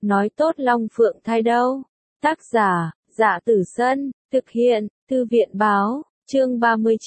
nói tốt Long Phượng thai đâu. Tác giả, Dạ Tử Sân, thực hiện, Thư viện Báo, chương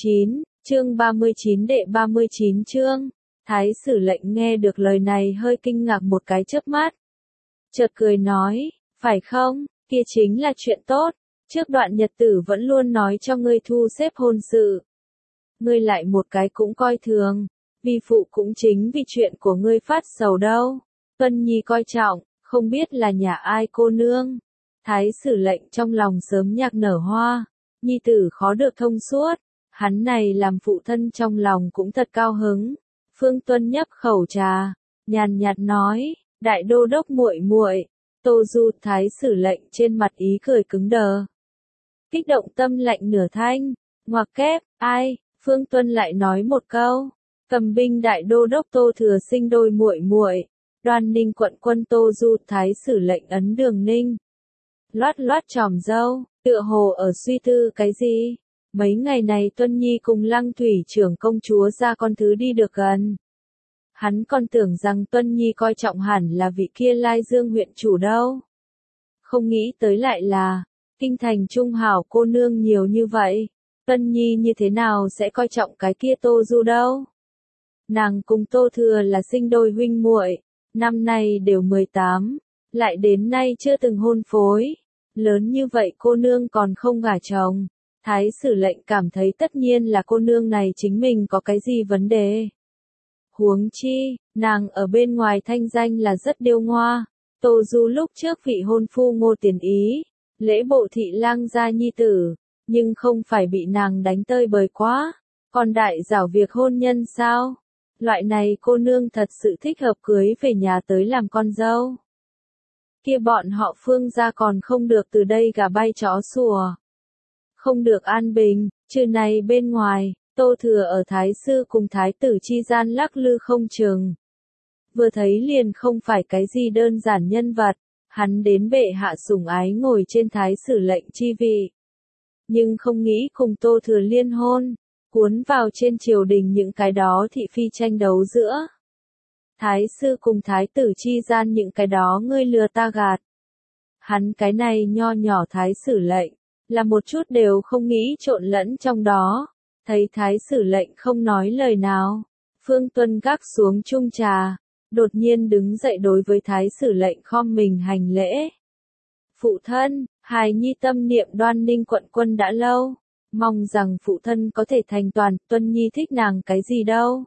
39 đệ 39 chương. Thái sử lệnh nghe được lời này hơi kinh ngạc một cái chớp mắt. Chợt cười nói, phải không, kia chính là chuyện tốt, trước đoạn nhật tử vẫn luôn nói cho ngươi thu xếp hôn sự. Ngươi lại một cái cũng coi thường, vi phụ cũng chính vì chuyện của ngươi phát sầu đâu. Tuân Nhi coi trọng, không biết là nhà ai cô nương. Thái sử lệnh trong lòng sớm nhạc nở hoa, nhi tử khó được thông suốt, hắn này làm phụ thân trong lòng cũng thật cao hứng. Phương Tuân nhấp khẩu trà, nhàn nhạt nói, đại đô đốc muội muội. Tô Du thái sử lệnh trên mặt ý cười cứng đờ. Kích động tâm lạnh nửa thanh, ngoặc kép, ai, Phương Tuân lại nói một câu, cầm binh đại đô đốc Tô Thừa sinh đôi muội muội. Đoan Ninh quận quân Tô Du thái sử lệnh ấn Đường Ninh. Loát loát tròm râu, tựa hồ ở suy tư cái gì. Mấy ngày này Tuân Nhi cùng Lăng Thủy trưởng công chúa ra con thứ đi được gần. Hắn còn tưởng rằng Tuân Nhi coi trọng hẳn là vị kia Lai Dương huyện chủ đâu. Không nghĩ tới lại là, kinh thành trung hảo cô nương nhiều như vậy. Tuân Nhi như thế nào sẽ coi trọng cái kia Tô Du đâu. Nàng cùng Tô Thừa là sinh đôi huynh muội, năm nay đều 18, lại đến nay chưa từng hôn phối. Lớn như vậy cô nương còn không gả chồng. Thái sử lệnh cảm thấy tất nhiên là cô nương này chính mình có cái gì vấn đề. Huống chi, nàng ở bên ngoài thanh danh là rất điêu ngoa. Tô Du lúc trước vị hôn phu Ngô Tiền Ý, lễ bộ thị lang gia nhi tử, nhưng không phải bị nàng đánh tơi bời quá. Còn đại giảo việc hôn nhân sao? Loại này cô nương thật sự thích hợp cưới về nhà tới làm con dâu. Kia bọn họ Phương gia còn không được từ đây gà bay chó sủa. Không được an bình, trừ này bên ngoài, Tô Thừa ở thái sư cùng thái tử chi gian lắc lư không chừng. Vừa thấy liền không phải cái gì đơn giản nhân vật, hắn đến bệ hạ sủng ái ngồi trên thái sử lệnh chi vị. Nhưng không nghĩ cùng Tô Thừa liên hôn, cuốn vào trên triều đình những cái đó thị phi tranh đấu giữa. Thái sư cùng thái tử chi gian những cái đó ngươi lừa ta gạt. Hắn cái này nho nhỏ thái sử lệnh, là một chút đều không nghĩ trộn lẫn trong đó. Thấy thái sử lệnh không nói lời nào, Phương Tuân gác xuống chung trà, đột nhiên đứng dậy đối với thái sử lệnh khom mình hành lễ. Phụ thân, hài nhi tâm niệm Đoan Ninh quận quân đã lâu, mong rằng phụ thân có thể thành toàn. Tuân Nhi thích nàng cái gì đâu.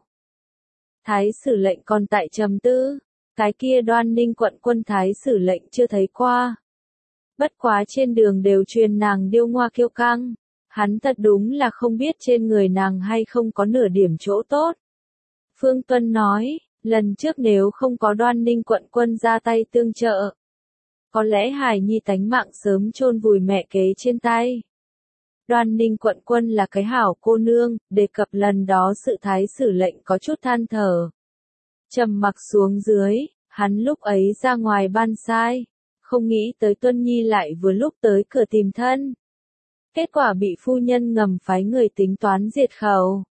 Thái sử lệnh còn tại trầm tư, cái kia Đoan Ninh quận quân thái sử lệnh chưa thấy qua. Bất quá trên đường đều truyền nàng điêu ngoa kiêu căng, hắn thật đúng là không biết trên người nàng hay không có nửa điểm chỗ tốt. Phương Tuân nói, lần trước nếu không có Đoan Ninh quận quân ra tay tương trợ, có lẽ hài nhi tánh mạng sớm chôn vùi mẹ kế trên tay. Đoan Ninh quận quân là cái hảo cô nương, đề cập lần đó sự thái sử lệnh có chút than thở. Trầm mặc xuống dưới, hắn lúc ấy ra ngoài ban sai, không nghĩ tới Tuân Nhi lại vừa lúc tới cửa tìm thân. Kết quả bị phu nhân ngầm phái người tính toán diệt khẩu.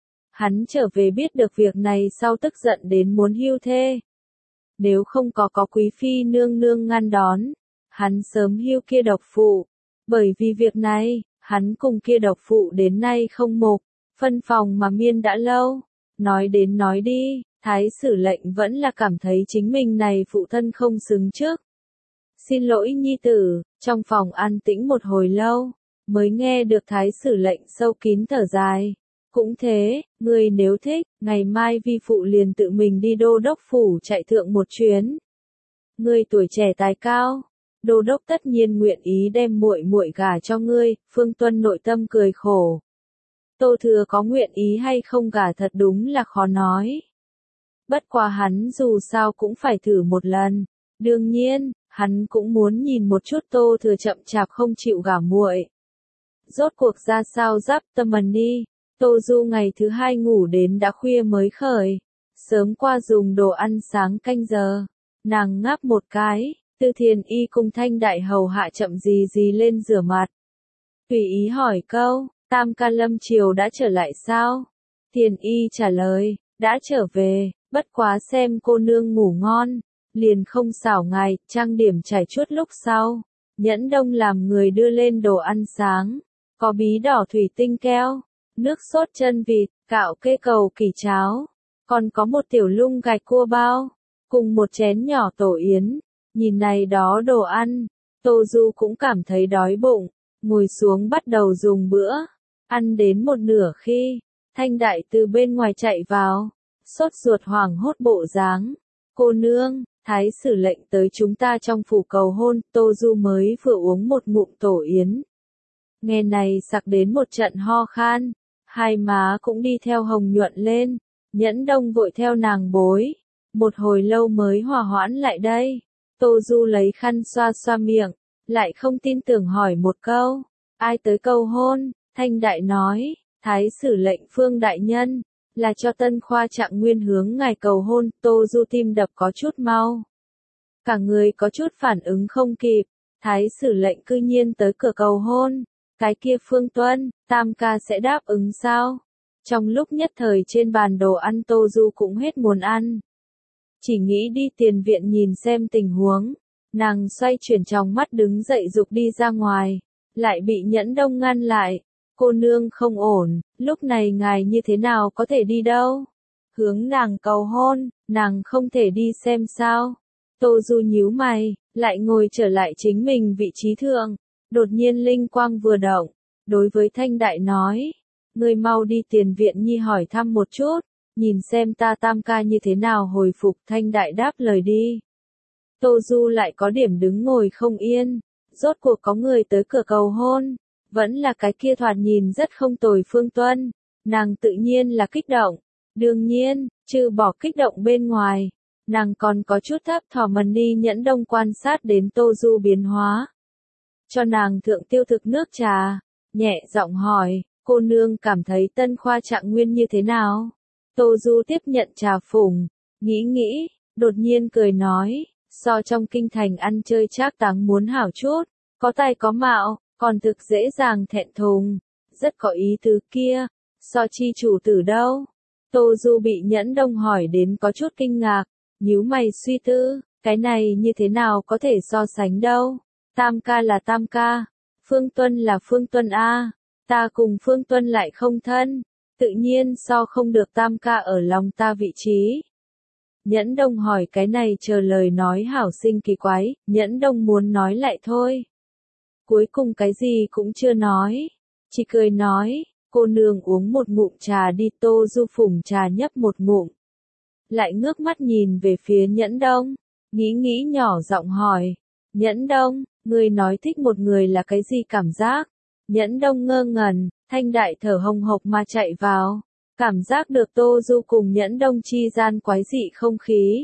Hắn trở về biết được việc này sau tức giận đến muốn hưu thê. Nếu không có quý phi nương nương ngăn đón, hắn sớm hưu kia độc phụ. Bởi vì việc này, hắn cùng kia độc phụ đến nay không mục, phân phòng mà miên đã lâu. Nói đến nói đi, thái sử lệnh vẫn là cảm thấy chính mình này phụ thân không xứng trước. Xin lỗi nhi tử, trong phòng an tĩnh một hồi lâu, mới nghe được thái sử lệnh sâu kín thở dài. Cũng thế, ngươi nếu thích, ngày mai vi phụ liền tự mình đi đô đốc phủ chạy thượng một chuyến. Ngươi tuổi trẻ tài cao, đô đốc tất nhiên nguyện ý đem muội muội gả cho ngươi. Phương Tuân nội tâm cười khổ. Tô Thừa có nguyện ý hay không gả thật đúng là khó nói. Bất quá hắn dù sao cũng phải thử một lần. Đương nhiên, hắn cũng muốn nhìn một chút Tô Thừa chậm chạp không chịu gả muội. Rốt cuộc ra sao giáp tâm mần đi. Tô Du ngày thứ hai ngủ đến đã khuya mới khởi. Sớm qua dùng đồ ăn sáng canh giờ. Nàng ngáp một cái, Tư Thiền Y cùng Thanh Đại hầu hạ chậm gì gì lên rửa mặt. Tùy ý hỏi câu, Tam ca Lâm Triều đã trở lại sao? Thiền Y trả lời, đã trở về, bất quá xem cô nương ngủ ngon. liền không xảo ngài, trang điểm trải chuốt lúc sau. Nhẫn Đông làm người đưa lên đồ ăn sáng, có bí đỏ thủy tinh keo, nước sốt chân vịt, gạo kê cầu kỳ cháo, còn có một tiểu lung gạch cua bao, cùng một chén nhỏ tổ yến. Nhìn này đó đồ ăn, Tô Du cũng cảm thấy đói bụng, ngồi xuống bắt đầu dùng bữa. Ăn đến một nửa khi, Thanh Đại từ bên ngoài chạy vào, sốt ruột hoảng hốt bộ dáng. Cô nương, thái sử lệnh tới chúng ta trong phủ cầu hôn, Tô Du mới vừa uống một ngụm tổ yến. Nghe này sặc đến một trận ho khan, hai má cũng đi theo hồng nhuận lên, Nhẫn Đông vội theo nàng bối. Một hồi lâu mới hòa hoãn lại đây, Tô Du lấy khăn xoa xoa miệng, lại không tin tưởng hỏi một câu, ai tới cầu hôn, Thanh Đại nói, thái sử lệnh Phương đại nhân, là cho Tân Khoa Trạng Nguyên hướng ngài cầu hôn. Tô Du tim đập có chút mau, cả người có chút phản ứng không kịp, thái sử lệnh cư nhiên tới cửa cầu hôn, cái kia Phương Tuân, Tam ca sẽ đáp ứng sao? Trong lúc nhất thời trên bàn đồ ăn Tô Du cũng hết muốn ăn. Chỉ nghĩ đi tiền viện nhìn xem tình huống, nàng xoay chuyển trong mắt đứng dậy dục đi ra ngoài, lại bị Nhẫn Đông ngăn lại. Cô nương không ổn, lúc này ngài như thế nào có thể đi đâu? Hướng nàng cầu hôn, nàng không thể đi xem sao? Tô Du nhíu mày, lại ngồi trở lại chính mình vị trí thượng, đột nhiên linh quang vừa động, đối với Thanh Đại nói, ngươi mau đi tiền viện nhi hỏi thăm một chút, nhìn xem ta Tam ca như thế nào hồi phục. Thanh Đại đáp lời đi. Tô Du lại có điểm đứng ngồi không yên, rốt cuộc có người tới cửa cầu hôn, vẫn là cái kia thoạt nhìn rất không tồi Phương Tuân, nàng tự nhiên là kích động, đương nhiên, trừ bỏ kích động bên ngoài, nàng còn có chút thấp thỏm đi. Nhẫn Đông quan sát đến Tô Du biến hóa, cho nàng thượng tiêu thực nước trà, nhẹ giọng hỏi, cô nương cảm thấy Tân Khoa Trạng Nguyên như thế nào? Tô Du tiếp nhận trà phùng, nghĩ, đột nhiên cười nói, so trong kinh thành ăn chơi trác táng muốn hảo chút, có tài có mạo, còn thực dễ dàng thẹn thùng, rất có ý tứ kia, so chi chủ tử đâu? Tô Du bị Nhẫn Đông hỏi đến có chút kinh ngạc, nhíu mày suy tư, cái này như thế nào có thể so sánh đâu? Tam ca là Tam ca, Phương Tuân là Phương Tuân a, ta cùng Phương Tuân lại không thân, tự nhiên so không được Tam ca ở lòng ta vị trí. Nhẫn Đông hỏi cái này chờ lời nói hảo sinh kỳ quái, Nhẫn Đông muốn nói lại thôi. Cuối cùng cái gì cũng chưa nói, chỉ cười nói, cô nương uống một ngụm trà đi. Tô Du phủng trà nhấp một ngụm, lại ngước mắt nhìn về phía Nhẫn Đông, nghĩ nhỏ giọng hỏi, Nhẫn Đông, ngươi nói thích một người là cái gì cảm giác? Nhẫn Đông ngơ ngẩn, Thanh Đại thở hồng hộc mà chạy vào, cảm giác được Tô Du cùng Nhẫn Đông chi gian quái dị không khí.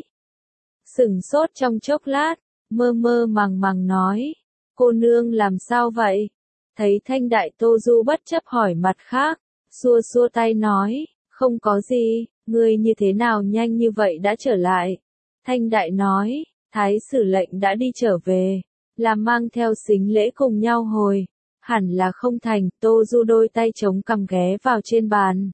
Sửng sốt trong chốc lát, mơ màng nói, cô nương làm sao vậy? Thấy Thanh Đại Tô Du bất chấp hỏi mặt khác, xua tay nói, không có gì, ngươi như thế nào nhanh như vậy đã trở lại? Thanh Đại nói, thái sử lệnh đã đi trở về, là mang theo sính lễ cùng nhau hồi, hẳn là không thành. Tô Du đôi tay chống cằm ghé vào trên bàn,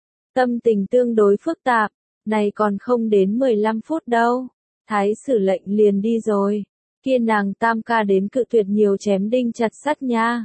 tâm tình tương đối phức tạp, này còn không đến 15 phút đâu, thái sử lệnh liền đi rồi, kia nàng Tam ca đến cự tuyệt nhiều chém đinh chặt sắt nha.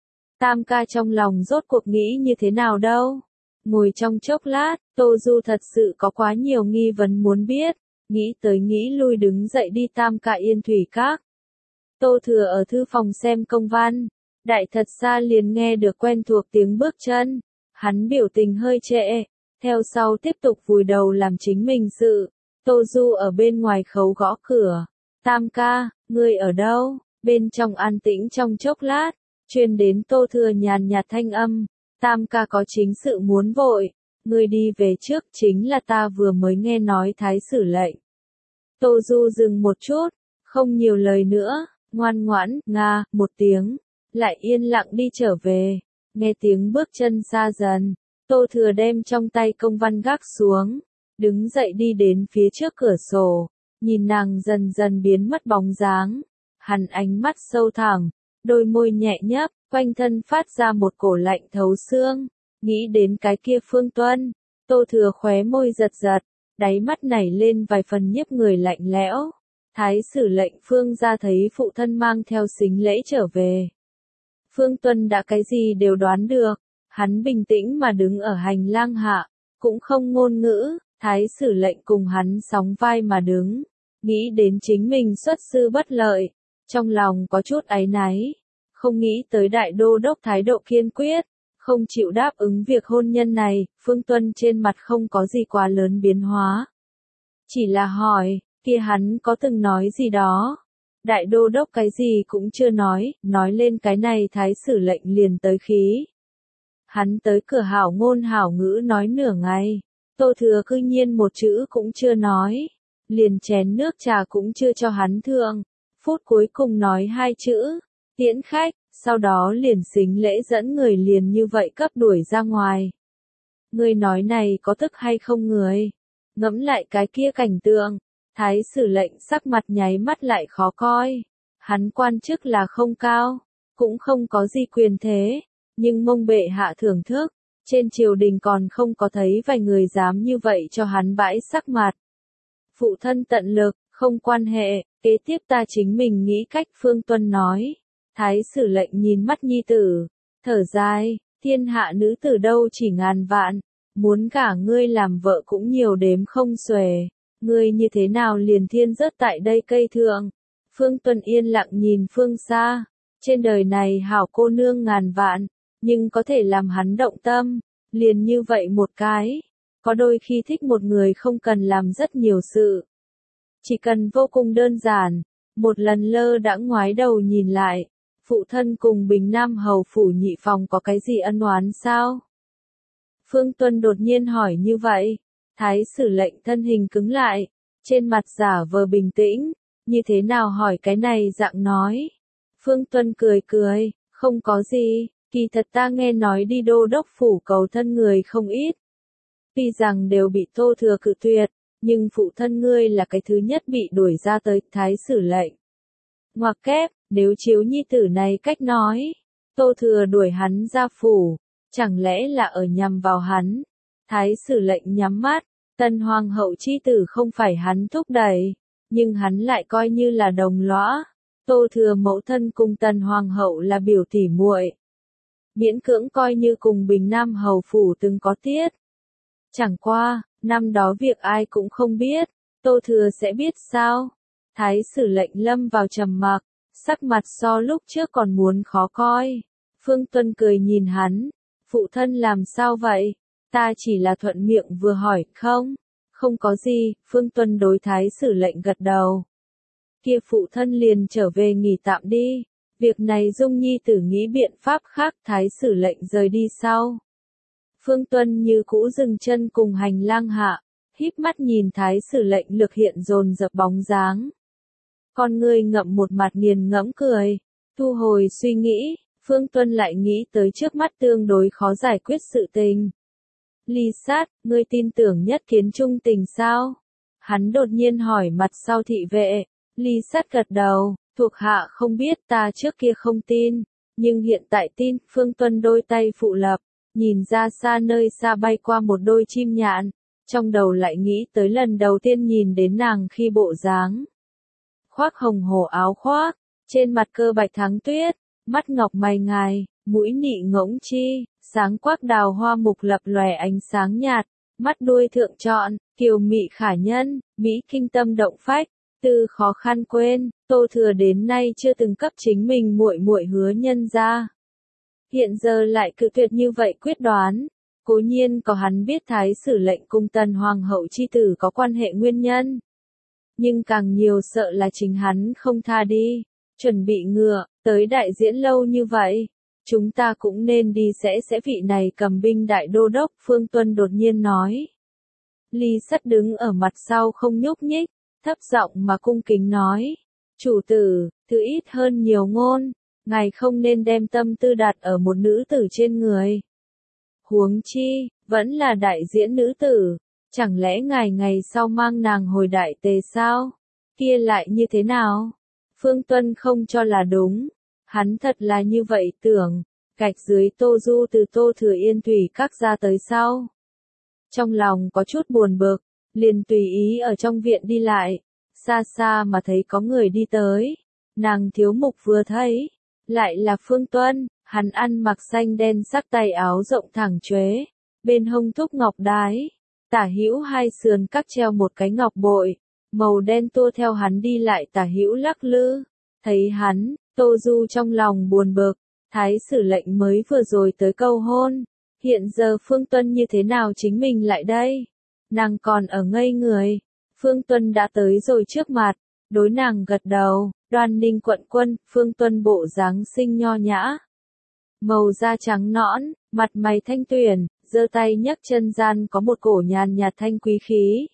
Tam ca trong lòng rốt cuộc nghĩ như thế nào đâu? Ngồi trong chốc lát, Tô Du thật sự có quá nhiều nghi vấn muốn biết, nghĩ tới nghĩ lui đứng dậy đi Tam ca Yên Thủy Các. Tô Thừa ở thư phòng xem công văn, đại thật xa liền nghe được quen thuộc tiếng bước chân, hắn biểu tình hơi trễ, theo sau tiếp tục vùi đầu làm chính mình sự. Tô Du ở bên ngoài khấu gõ cửa, Tam ca, ngươi ở đâu? Bên trong an tĩnh trong chốc lát, truyền đến Tô Thừa nhàn nhạt thanh âm, Tam ca có chính sự muốn vội, ngươi đi về trước, chính là ta vừa mới nghe nói thái sử lệnh. Tô Du dừng một chút, không nhiều lời nữa, ngoan ngoãn, nga, một tiếng, lại yên lặng đi trở về, nghe tiếng bước chân xa dần, Tô Thừa đem trong tay công văn gác xuống, đứng dậy đi đến phía trước cửa sổ, nhìn nàng dần dần biến mất bóng dáng, hắn ánh mắt sâu thẳm, đôi môi nhẹ nhấp, quanh thân phát ra một cổ lạnh thấu xương, nghĩ đến cái kia Phương Tuân, Tô Thừa khóe môi giật, đáy mắt nảy lên vài phần nhiếp người lạnh lẽo. Thái sử lệnh Phương gia thấy phụ thân mang theo sính lễ trở về. Phương Tuân đã cái gì đều đoán được, hắn bình tĩnh mà đứng ở hành lang hạ, cũng không ngôn ngữ, thái sử lệnh cùng hắn sóng vai mà đứng, nghĩ đến chính mình xuất sư bất lợi, trong lòng có chút áy náy, không nghĩ tới đại đô đốc thái độ kiên quyết, không chịu đáp ứng việc hôn nhân này, Phương Tuân trên mặt không có gì quá lớn biến hóa. Chỉ là hỏi, kia hắn có từng nói gì đó. Đại đô đốc cái gì cũng chưa nói lên cái này thái sử lệnh liền tới khí. Hắn tới cửa hảo ngôn hảo ngữ nói nửa ngày, Tô Thừa cư nhiên một chữ cũng chưa nói, liền chén nước trà cũng chưa cho hắn thượng, phút cuối cùng nói hai chữ, tiễn khách, sau đó liền xính lễ dẫn người liền như vậy cấp đuổi ra ngoài. Người nói này có tức hay không người? Ngẫm lại cái kia cảnh tượng, thái sử lệnh sắc mặt nháy mắt lại khó coi. Hắn quan chức là không cao, cũng không có gì quyền thế, nhưng mông bệ hạ thưởng thức, trên triều đình còn không có thấy vài người dám như vậy cho hắn bãi sắc mặt. Phụ thân tận lực, không quan hệ, kế tiếp ta chính mình nghĩ cách, Phương Tuân nói. Thái sử lệnh nhìn mắt nhi tử, thở dài, thiên hạ nữ tử đâu chỉ ngàn vạn, muốn cả ngươi làm vợ cũng nhiều đếm không xuể, ngươi như thế nào liền thiên rớt tại đây cây thượng. Phương Tuân yên lặng nhìn phương xa, trên đời này hảo cô nương ngàn vạn, nhưng có thể làm hắn động tâm, liền như vậy một cái. Có đôi khi thích một người không cần làm rất nhiều sự, chỉ cần vô cùng đơn giản, một lần lơ đãng ngoái đầu nhìn lại, phụ thân cùng Bình Nam hầu phủ nhị phòng có cái gì ân oán sao? Phương Tuân đột nhiên hỏi như vậy, thái sử lệnh thân hình cứng lại, trên mặt giả vờ bình tĩnh, như thế nào hỏi cái này dạng nói. Phương Tuân cười cười, không có gì, kỳ thật ta nghe nói đi đô đốc phủ cầu thân người không ít. Tuy rằng đều bị Tô Thừa cự tuyệt, nhưng phụ thân ngươi là cái thứ nhất bị đuổi ra tới thái sử lệnh. Ngoặc kép, nếu chiếu nhi tử này cách nói, Tô Thừa đuổi hắn ra phủ, chẳng lẽ là ở nhằm vào hắn. Thái sử lệnh nhắm mắt, tân hoàng hậu chi tử không phải hắn thúc đẩy, nhưng hắn lại coi như là đồng lõa. Tô Thừa mẫu thân cùng tần hoàng hậu là biểu tỉ muội, miễn cưỡng coi như cùng Bình Nam hầu phủ từng có tiết. Chẳng qua, năm đó việc ai cũng không biết, Tô Thừa sẽ biết sao? Thái sử lệnh lâm vào trầm mặc, sắc mặt so lúc trước còn muốn khó coi. Phương Tuân cười nhìn hắn, phụ thân làm sao vậy? Ta chỉ là thuận miệng vừa hỏi, không có gì, Phương Tuân đối thái sử lệnh gật đầu. Kia phụ thân liền trở về nghỉ tạm đi, việc này Dung Nhi tử nghĩ biện pháp khác, thái sử lệnh rời đi sau. Phương Tuân như cũ dừng chân cùng hành lang hạ, híp mắt nhìn thái sử lệnh lực hiện dồn dập bóng dáng. Con ngươi ngậm một mặt nghiền ngẫm cười, thu hồi suy nghĩ, Phương Tuân lại nghĩ tới trước mắt tương đối khó giải quyết sự tình. Ly Sát, ngươi tin tưởng nhất kiến trung tình sao? Hắn đột nhiên hỏi mặt sau thị vệ, Ly Sát gật đầu, thuộc hạ không biết, ta trước kia không tin, nhưng hiện tại tin. Phương Tuân đôi tay phụ lập, nhìn ra xa nơi xa bay qua một đôi chim nhạn, trong đầu lại nghĩ tới lần đầu tiên nhìn đến nàng khi bộ dáng. Khoác hồng hổ áo khoác, trên mặt cơ bạch thắng tuyết, mắt ngọc mày ngài, mũi nị ngỗng chi, sáng quắc đào hoa mục lập lòe ánh sáng nhạt, mắt đuôi thượng trọn, kiều mị khả nhân, mỹ kinh tâm động phách, tư khó khăn quên. Tô Thừa đến nay chưa từng cấp chính mình muội muội hứa nhân ra, hiện giờ lại cự tuyệt như vậy quyết đoán. Cố nhiên có hắn biết thái sử lệnh cùng tần hoàng hậu chi tử có quan hệ nguyên nhân, nhưng càng nhiều sợ là chính hắn không tha đi. Chuẩn bị ngựa, tới đại diễn lâu như vậy, chúng ta cũng nên đi sẽ vị này cầm binh đại đô đốc, Phương Tuân đột nhiên nói. Ly Sắt đứng ở mặt sau không nhúc nhích, thấp giọng mà cung kính nói, chủ tử, thứ ít hơn nhiều ngôn, ngài không nên đem tâm tư đặt ở một nữ tử trên người. Huống chi, vẫn là đại diễn nữ tử, chẳng lẽ ngài ngày sau mang nàng hồi đại tề sao? Kia lại như thế nào? Phương Tuân không cho là đúng, hắn thật là như vậy tưởng, gạch dưới Tô Du từ Tô Thừa Yên Thủy các ra tới sau. Trong lòng có chút buồn bực, liền tùy ý ở trong viện đi lại, xa xa mà thấy có người đi tới. Nàng thiếu mục vừa thấy, lại là Phương Tuân, hắn ăn mặc xanh đen sắc tay áo rộng thẳng chuế, bên hông thúc ngọc đái, tả hữu hai sườn các treo một cái ngọc bội, màu đen tua theo hắn đi lại tả hữu lắc lư. Thấy hắn, Tô Du trong lòng buồn bực, thái sử lệnh mới vừa rồi tới cầu hôn, hiện giờ Phương Tuân như thế nào chính mình lại đây? Nàng còn ở ngây người, Phương Tuân đã tới rồi trước mặt, đối nàng gật đầu, Đoan Ninh quận quân, Phương Tuân bộ dáng xinh nho nhã. Màu da trắng nõn, mặt mày thanh tuyển, giơ tay nhấc chân gian có một cổ nhàn nhạt thanh quý khí.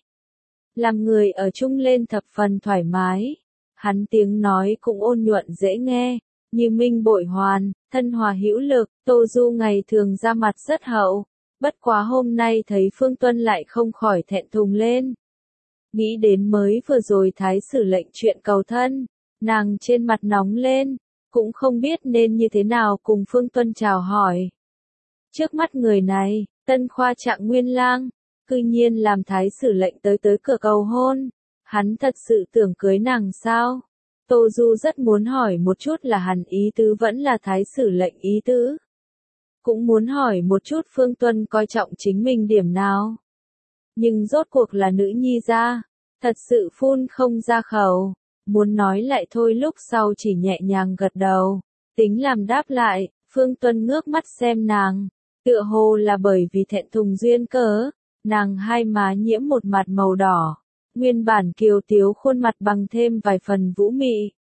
Làm người ở chung lên thập phần thoải mái. Hắn tiếng nói cũng ôn nhuận dễ nghe, như minh bội hoàn, thân hòa hữu lực. Tô Du ngày thường ra mặt rất hậu, bất quá hôm nay thấy Phương Tuân lại không khỏi thẹn thùng lên. Nghĩ đến mới vừa rồi thái sử lệnh chuyện cầu thân, nàng trên mặt nóng lên, cũng không biết nên như thế nào cùng Phương Tuân chào hỏi. Trước mắt người này, Tân Khoa Trạng Nguyên Lang, cư nhiên làm thái sử lệnh tới cửa cầu hôn. Hắn thật sự tưởng cưới nàng sao? Tô Du rất muốn hỏi một chút là hắn ý tứ vẫn là thái sử lệnh ý tứ. Cũng muốn hỏi một chút Phương Tuân coi trọng chính mình điểm nào. Nhưng rốt cuộc là nữ nhi ra, thật sự phun không ra khẩu. Muốn nói lại thôi lúc sau chỉ nhẹ nhàng gật đầu. Tính làm đáp lại, Phương Tuân ngước mắt xem nàng. Tựa hồ là bởi vì thẹn thùng duyên cớ, nàng hai má nhiễm một mặt màu đỏ. Nguyên bản kiều tiếu khuôn mặt bằng thêm vài phần vũ mị.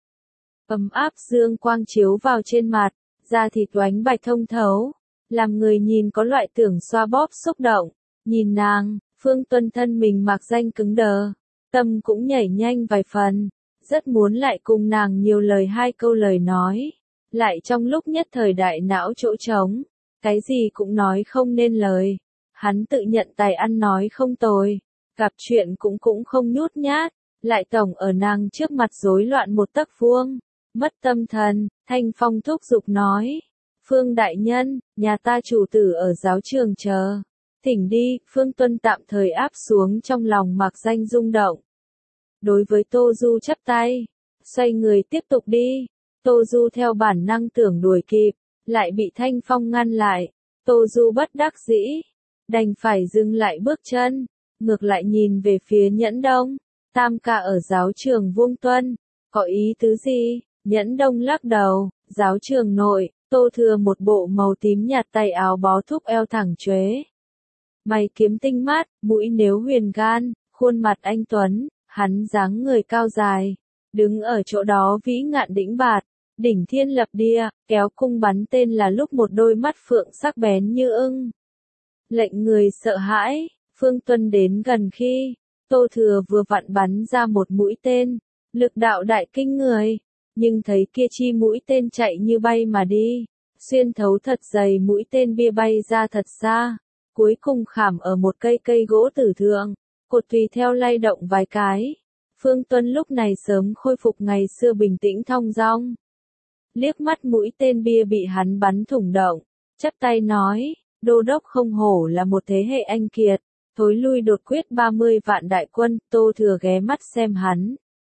Ấm áp dương quang chiếu vào trên mặt, da thịt oánh bạch thông thấu, làm người nhìn có loại tưởng xoa bóp xúc động. Nhìn nàng, Phương Tuân thân mình mạc danh cứng đờ, tâm cũng nhảy nhanh vài phần, rất muốn lại cùng nàng nhiều lời hai câu lời nói, lại trong lúc nhất thời đại não chỗ trống, cái gì cũng nói không nên lời. Hắn tự nhận tài ăn nói không tồi, gặp chuyện cũng không nhút nhát, lại tổng ở nàng trước mặt rối loạn một tấc vuông, mất tâm thần. Thanh Phong thúc giục nói, Phương đại nhân, nhà ta chủ tử ở giáo trường chờ, thỉnh đi. Phương Tuân tạm thời áp xuống trong lòng mạc danh rung động. Đối với Tô Du chắp tay, xoay người tiếp tục đi. Tô Du theo bản năng tưởng đuổi kịp, lại bị Thanh Phong ngăn lại. Tô Du bất đắc dĩ, đành phải dừng lại bước chân, ngược lại nhìn về phía Nhẫn Đông. Tam ca ở giáo trường Vuông Tuân, có ý tứ gì? Nhẫn Đông lắc đầu, giáo trường nội, Tô Thừa một bộ màu tím nhạt tay áo bó thúc eo thẳng chuế. Mày kiếm tinh mát, mũi nếu huyền gan, khuôn mặt anh tuấn, hắn dáng người cao dài, đứng ở chỗ đó vĩ ngạn đĩnh bạt, đỉnh thiên lập địa, kéo cung bắn tên là lúc một đôi mắt phượng sắc bén như ưng. Lệnh người sợ hãi. Phương Tuân đến gần khi, Tô Thừa vừa vặn bắn ra một mũi tên, lực đạo đại kinh người, nhưng thấy kia chi mũi tên chạy như bay mà đi, xuyên thấu thật dày mũi tên bia bay ra thật xa, cuối cùng khảm ở một cây gỗ tử thượng, cột tùy theo lay động vài cái. Phương Tuân lúc này sớm khôi phục ngày xưa bình tĩnh thong dong. Liếc mắt mũi tên bia bị hắn bắn thủng động, chắp tay nói, đô đốc không hổ là một thế hệ anh kiệt. Thối lui đột quyết 30 vạn đại quân. Tô Thừa ghé mắt xem hắn,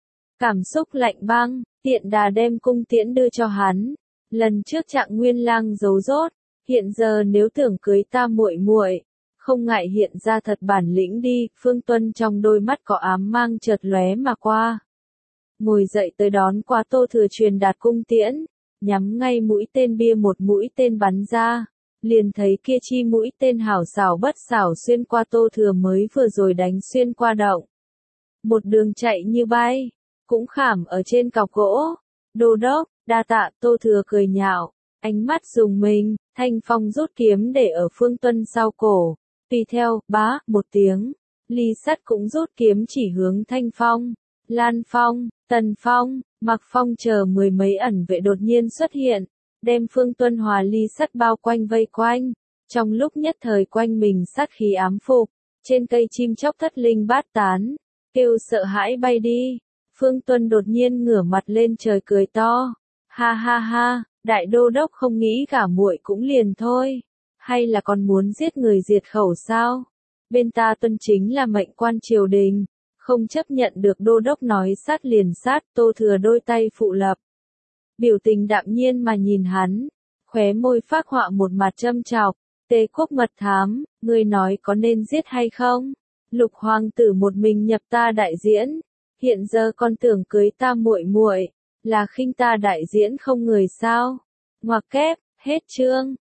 cảm xúc lạnh băng, tiện đà đem cung tiễn đưa cho hắn. Lần trước Trạng Nguyên Lang giấu rốt, hiện giờ nếu tưởng cưới ta muội muội, không ngại hiện ra thật bản lĩnh đi. Phương Tuân trong đôi mắt có ám mang chợt lóe mà qua, ngồi dậy tới đón qua Tô Thừa truyền đạt cung tiễn, nhắm ngay mũi tên bia một mũi tên bắn ra. Liền thấy kia chi mũi tên hảo xảo bất xảo xuyên qua Tô Thừa mới vừa rồi đánh xuyên qua động. Một đường chạy như bay, cũng khảm ở trên cọc gỗ. Đô đốc, đa tạ. Tô Thừa cười nhạo, ánh mắt dùng mình. Thanh Phong rút kiếm để ở Phương Tuân sau cổ, tùy theo, bá, một tiếng, Ly Sắt cũng rút kiếm chỉ hướng Thanh Phong. Lan Phong, Tần Phong, Mạc Phong chờ mười mấy ẩn vệ đột nhiên xuất hiện, đem Phương Tuân hòa Ly Sắt bao quanh vây quanh. Trong lúc nhất thời quanh mình sát khí ám phục, trên cây chim chóc thất linh bát tán, kêu sợ hãi bay đi. Phương Tuân đột nhiên ngửa mặt lên trời cười to, ha ha ha, đại đô đốc không nghĩ cả muội cũng liền thôi, hay là còn muốn giết người diệt khẩu sao? Bên ta tuân chính là mệnh quan triều đình, không chấp nhận được đô đốc nói sát liền sát, Tô Thừa đôi tay phụ lập. Biểu tình đạm nhiên mà nhìn hắn, khóe môi phác họa một mặt châm chọc, Tề Quốc mật thám, ngươi nói có nên giết hay không? Lục hoàng tử một mình nhập ta đại diễn, hiện giờ con tưởng cưới ta muội muội, là khinh ta đại diễn không người sao? Ngoặc kép, hết chương.